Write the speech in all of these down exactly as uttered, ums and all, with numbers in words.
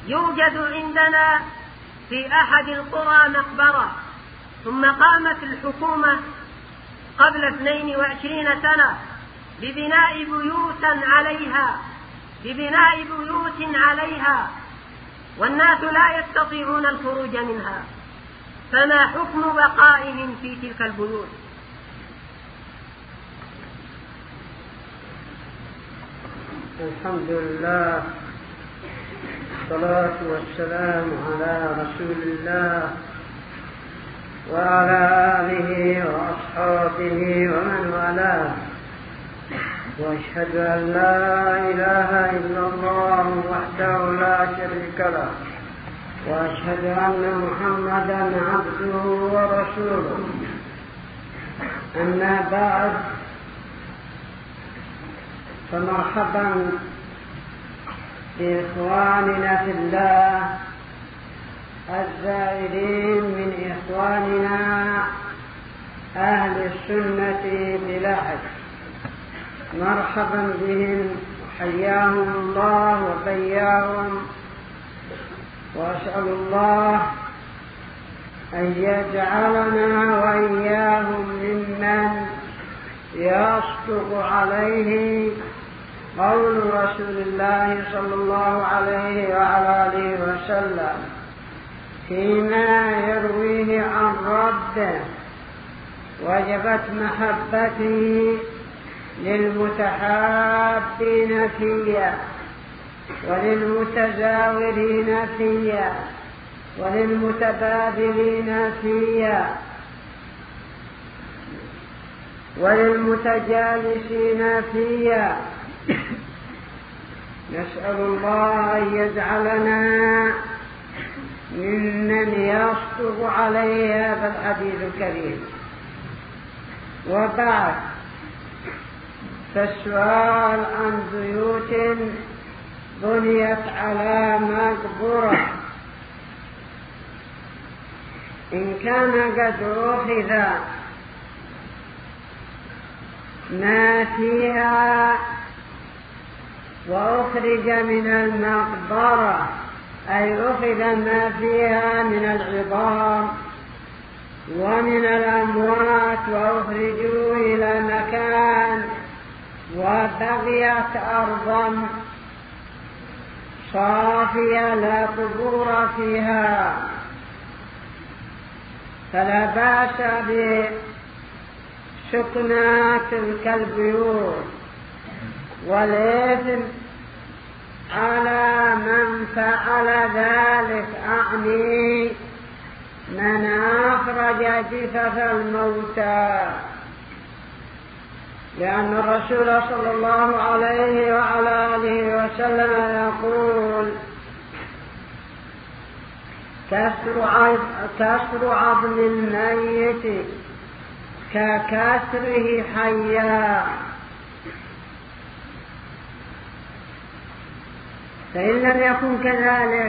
يوجد عندنا في أحد القرى مقبرة، ثم قامت الحكومة قبل اثنين وعشرين سنة ببناء بيوت عليها ببناء بيوت عليها والناس لا يستطيعون الخروج منها، فما حكم بقائهم في تلك البيوت؟ الحمد لله، الصلاة والسلام على رسول الله وعلى آله وأصحابه ومن والاه، وأشهد أن لا إله إلا الله وحده لا شريك له، وأشهد أن محمدا عبده ورسوله. أما بعد، فمرحبا بإخواننا في الله الزائرين من إخواننا أهل السنة بلحد، مرحبا بهم وحياهم الله وبياهم، وأسأل الله أن يجعلنا وإياهم ممن يصدق عليه قول رسول الله صلى الله عليه وعلى آله وسلم فيما يرويه عن ربه. وجبت محبته للمتحابين فيا وللمتزاورين فيا وللمتبادلين فيا وللمتجالسين فيا. نسأل الله أن يجعلنا ممن يصدق عليه هذا الحديث الكريم. وبعد، فالسؤال عن بيوت بنيت على مقبرة إن كان قد أخذ ما فيها وأخرج من المقبرة، أي أخذ ما فيها من العظام ومن الأموات وأخرجوا إلى مكان وبقيت أرضا صافية لا قبور فيها، فلا بأس بسكنى تلك البيوت، والإثم على من فعل ذلك، أعني من أخرج جثث الموتى، لأن الرسول صلى الله عليه وعلى آله وسلم يقول كسر عظم الميت ككسره حيا، فإن لم يكن كذلك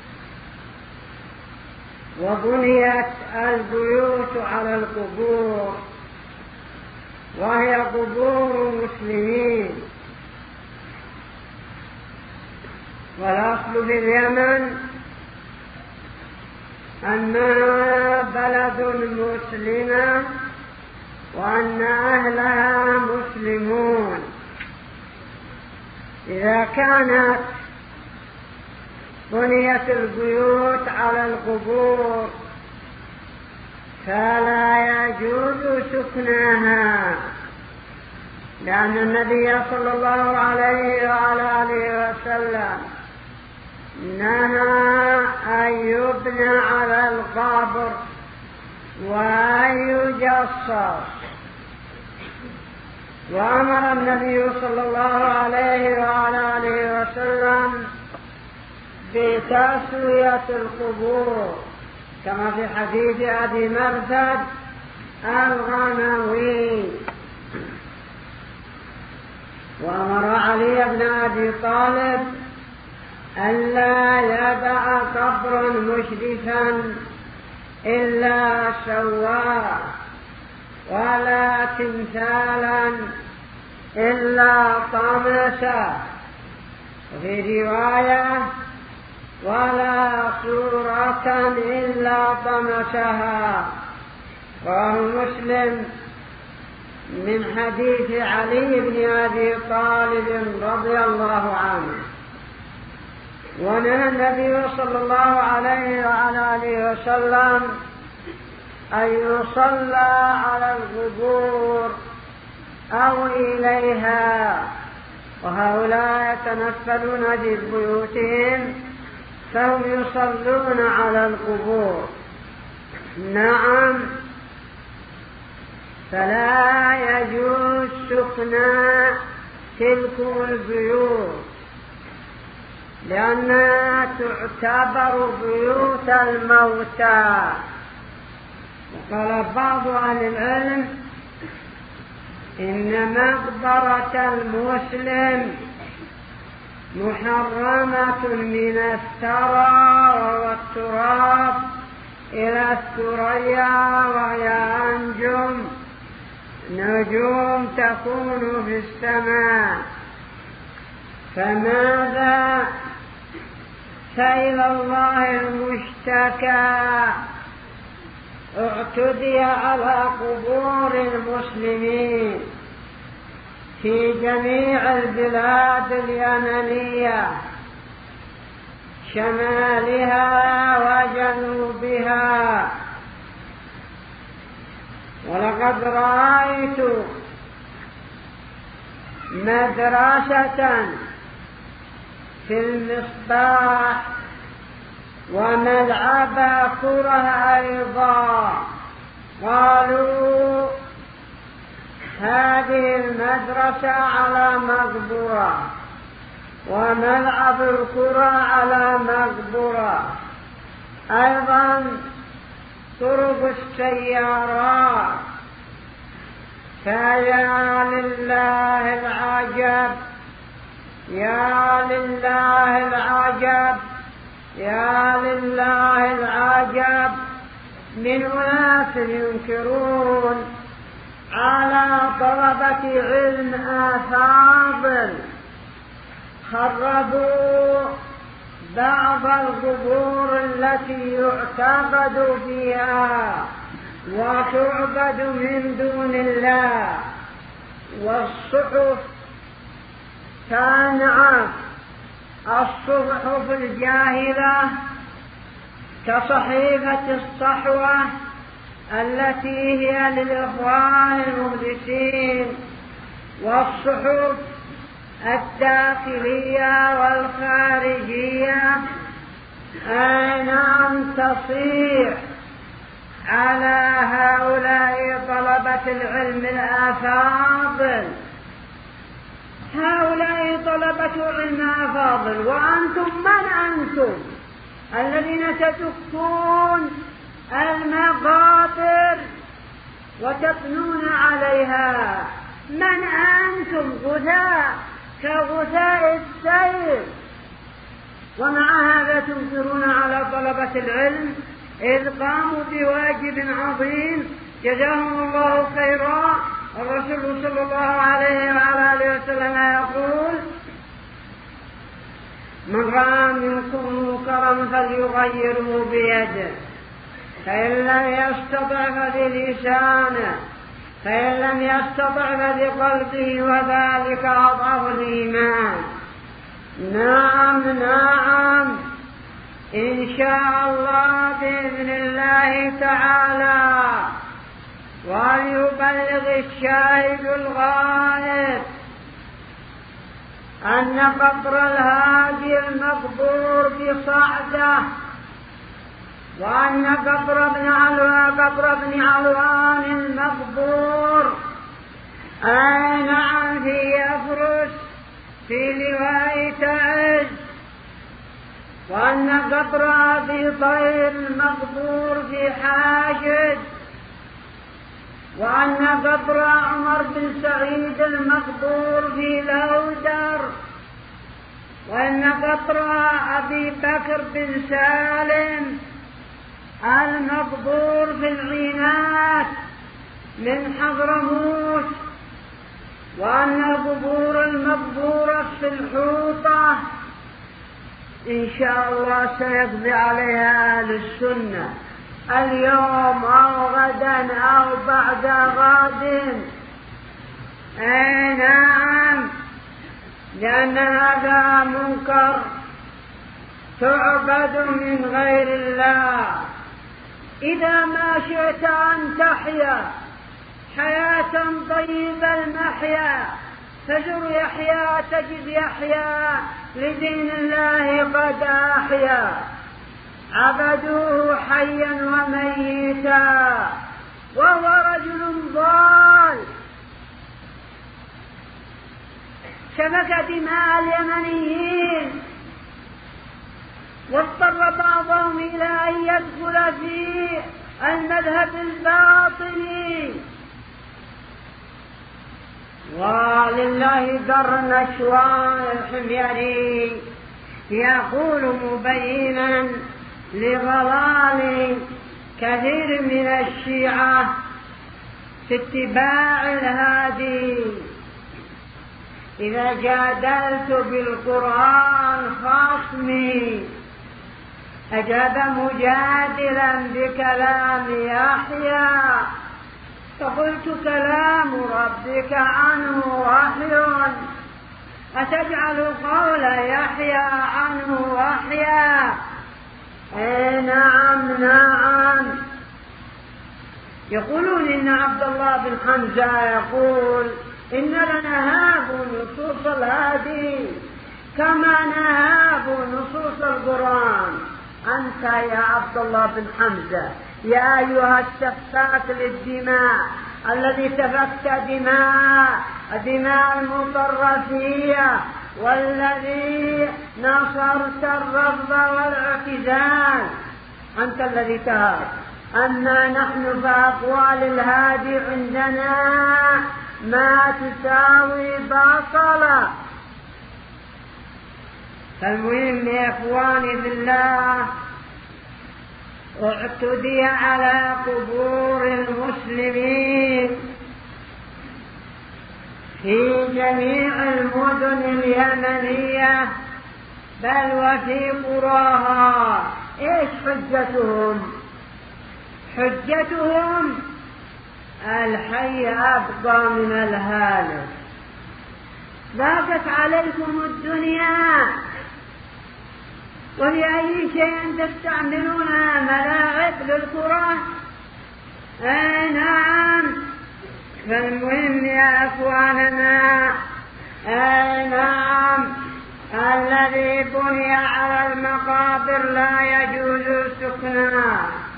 وبنيت البيوت على القبور وهي قبور المسلمين، والأصل في اليمن أنها بلد مسلمة وأن أهلها مسلمون. إذا كانت بنيت البيوت على القبور فلا يجوز سكنها، لأن النبي صلى الله عليه وعلى آله وسلم نهى أن يبنى على القبر وأن يجصص، وأمر النبي صلى الله عليه وعلى آله وسلم بتسوية القبور، كما في حديث أبي مرثد الغنوي. وأمر علي بن أبي طالب ألا يدع قبرا مشرفا إلا سواه، ولا تمثالا إلا طمسه. وفي رواية ولا صورة إلا طمسها. رواه مسلم من حديث علي بن أبي طالب رضي الله عنه. ونهى النبي صلى الله عليه وعلى آله وسلم أن يصلى على القبور أو إليها، وهؤلاء يتنفلون في بيوتهم فهم يصلون على القبور. نعم، فلا يجوز سكنى تلك البيوت لأنها تعتبر بيوت الموتى. وقال بعض أهل العلم إن مقبرة المسلم محرمة من الثرى والتراب إلى الثريا، وهي أنجم نجوم تكون في السماء. فماذا؟ فإلى الله المشتكى. اعتدي على قبور المسلمين في جميع البلاد اليمنية شمالها وجنوبها. ولقد رأيت مدرسة في المصباح وملعب كرة أيضا. قالوا هذه المدرسة على مقبرة وملعب الكرة على مقبرة. أيضا طرق السيارات. فيا لله العجب، يا لله العجب، يا لله العجب من أناس ينكرون على طلبة علم أفاضل خربوا بعض القبور التي يعتقد فيها وتعبد من دون الله. والصحف تنعم، الصحف الجاهلة كصحيفة الصحوة التي هي للإخوان المخلصين، والصحف الداخلية والخارجية أين أن تصيح على هؤلاء طلبة العلم الأفاضل. هؤلاء طلبة علم أفاضل، وأنتم من أنتم الذين تدكون المقابر وتبنون عليها؟ من أنتم؟ غثاء كغثاء السيل. ومع هذا تنكرون على طلبة العلم إذ قاموا بواجب عظيم جزاهم الله خيرا. الرسول صلى الله عليه وعلى آله وسلم يقول: من رأى منكم منكرا فليغيره بيده، فإن لم يستطع فبلسانه، فإن لم يستطع فبقلبه، وذلك أضعف الإيمان. نعم نعم، إن شاء الله بإذن الله تعالى. وليبلغ الشاهد الغائب أن قبر الهادي المقبور بصعدة، وأن قبر ابن علوان قبر ابن علوان المقبور أي نعم في يفرس في لواء تعز، وأن قبر أبي طير المقبور في حاشد، وأن قبر عمر بن سعيد المقبور في لودر، وأن قبر أبي بكر بن سالم المقبور في العينات من حضرموت، وأن القبور المقبورة في الحوطة إن شاء الله سيقضي عليها أهل السنة اليوم أو غدا أو بعد غد. أي نعم، لأن هذا منكر تعبد من غير الله. إذا ما شئت أن تحيا حياة طيبة المحيا فزر يحيى تجد يحيى لدين الله قد أحيا، عبدوه حيا وميتا وهو رجل ضال سفك دماء اليمنيين واضطر بعضهم إلى أن يدخل في المذهب الباطني. ولله در نشوان الحميري يقول مبينا لضلال كثير من الشيعة في اتباع الهادي: إذا جادلت بالقرآن خصمي أجاب مجادلا بكلام يحيى، فقلت كلام ربك عنه وحي، أتجعل قول يحيى عنه وحيا؟ أي نعم نعم. يقولون إن عبد الله بن حمزة يقول إن لنهاب نصوص الهادي كما نهاب نصوص القرآن. أنت يا عبد الله بن حمزة يا أيها السفاك للدماء الذي سفكت دماء دماء المطرفية والذي نصرت الرفض والاعتزال، أنت الذي تهاب. أما نحن فأقوال الهادي عندنا ما تساوي باطلا. فالمهم يا إخواني بالله، اعتدي على قبور المسلمين في جميع المدن اليمنية بل وفي قراها. ايش حجتهم؟ حجتهم الحي أبقى من الهالك، ضاقت عليكم الدنيا ولأي شيء تستعملونها؟ ملاعب للكرة؟ أي نعم. فالمهم يا أخواننا، أي نعم، الذي بني على المقابر لا يجوز سكنه،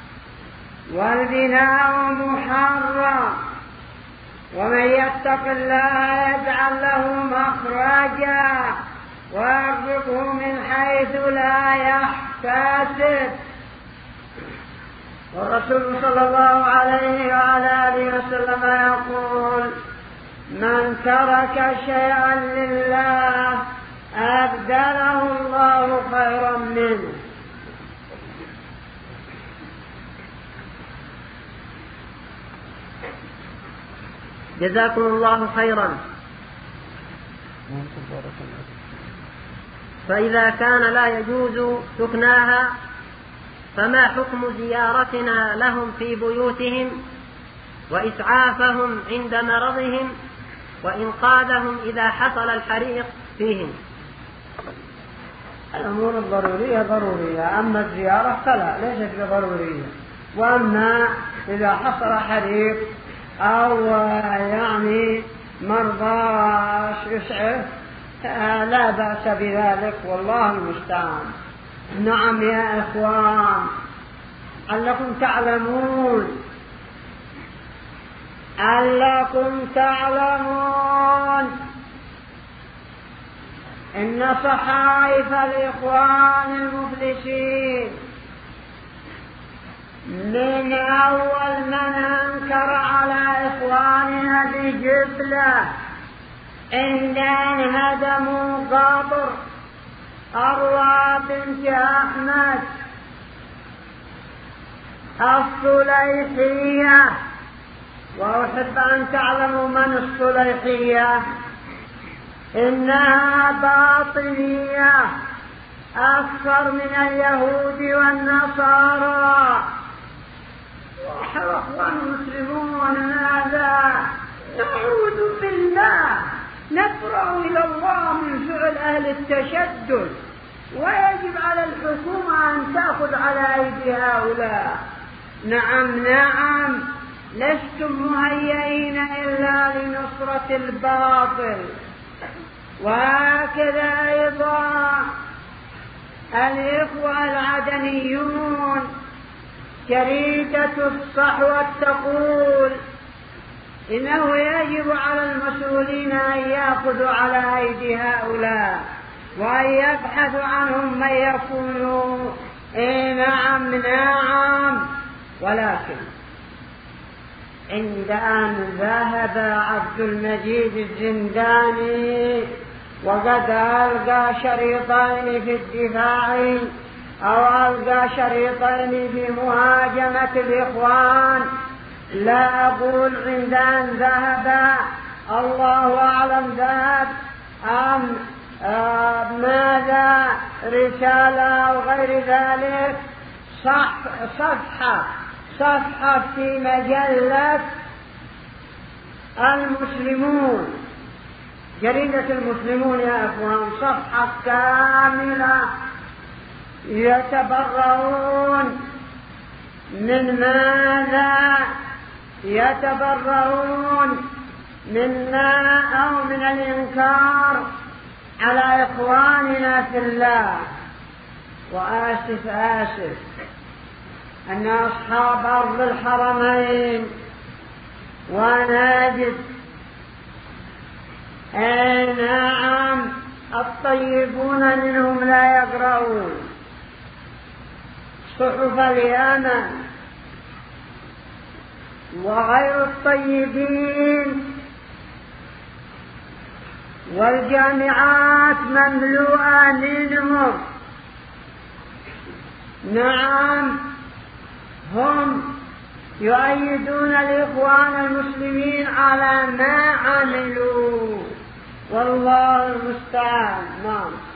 والبناء محرم، ومن يتق الله يجعل له مخرجا ويرزقه من حيث لا يحتسب. والرسول صلى الله عليه وعلى آله وسلم يقول: من ترك شيئا لله أبدله الله خيرا منه. جزاكم الله خيرا. فإذا كان لا يجوز سكناها فما حكم زيارتنا لهم في بيوتهم وإسعافهم عند مرضهم وإنقاذهم إذا حصل الحريق فيهم؟ الأمور الضرورية ضرورية، أما الزيارة فلا ليست بضرورية. وأما إذا حصل حريق أو يعني مرضى يسعف لا بأس بذلك، والله المستعان. نعم يا إخوان، أنكم تعلمون أنكم تعلمون إن صحائف الإخوان المفلسين من أول من أنكر على إخواننا بجبلة إن انهدموا قبر أروى بنت أحمد الصليحية. وأحب أن تعلموا من الصليحية، إنها باطنية أكثر من اليهود والنصارى. وإخوان المسلمون ماذا؟ نعوذ بالله، نفرع إلى الله من فعل أهل التشدد، ويجب على الحكومة أن تأخذ على أيدي هؤلاء. نعم نعم، لستم مهيئين إلا لنصرة الباطل. وهكذا أيضا الإخوة العدنيون، جريدة الصحوة تقول إنه يجب على المسؤولين أن يأخذوا على أيدي هؤلاء وأن يبحثوا عنهم من يكونوا. إيه نعم نعم. ولكن عند أن ذهب عبد المجيد الزنداني وقد ألقى شريطين في الدفاع أو ألقى شريطين في مهاجمة الإخوان، لا أقول عند أن ذهب، الله أعلم ذهب أم آه ماذا، رسالة أو غير ذلك، صح صفحة صفحة في مجلة المسلمون، جريدة المسلمون يا أخوان، صفحة كاملة يتبرؤون من ماذا؟ يتبرؤون منا أو من الإنكار على إخواننا في الله. وآسف آسف أن أصحاب أرض الحرمين ونجد أي نعم الطيبون منهم لا يقرؤون صحف اليمن، وغير الطيبين والجامعات مملوءة منهم. نعم هم يؤيدون الإخوان المسلمين على ما عملوا، والله المستعان. نعم.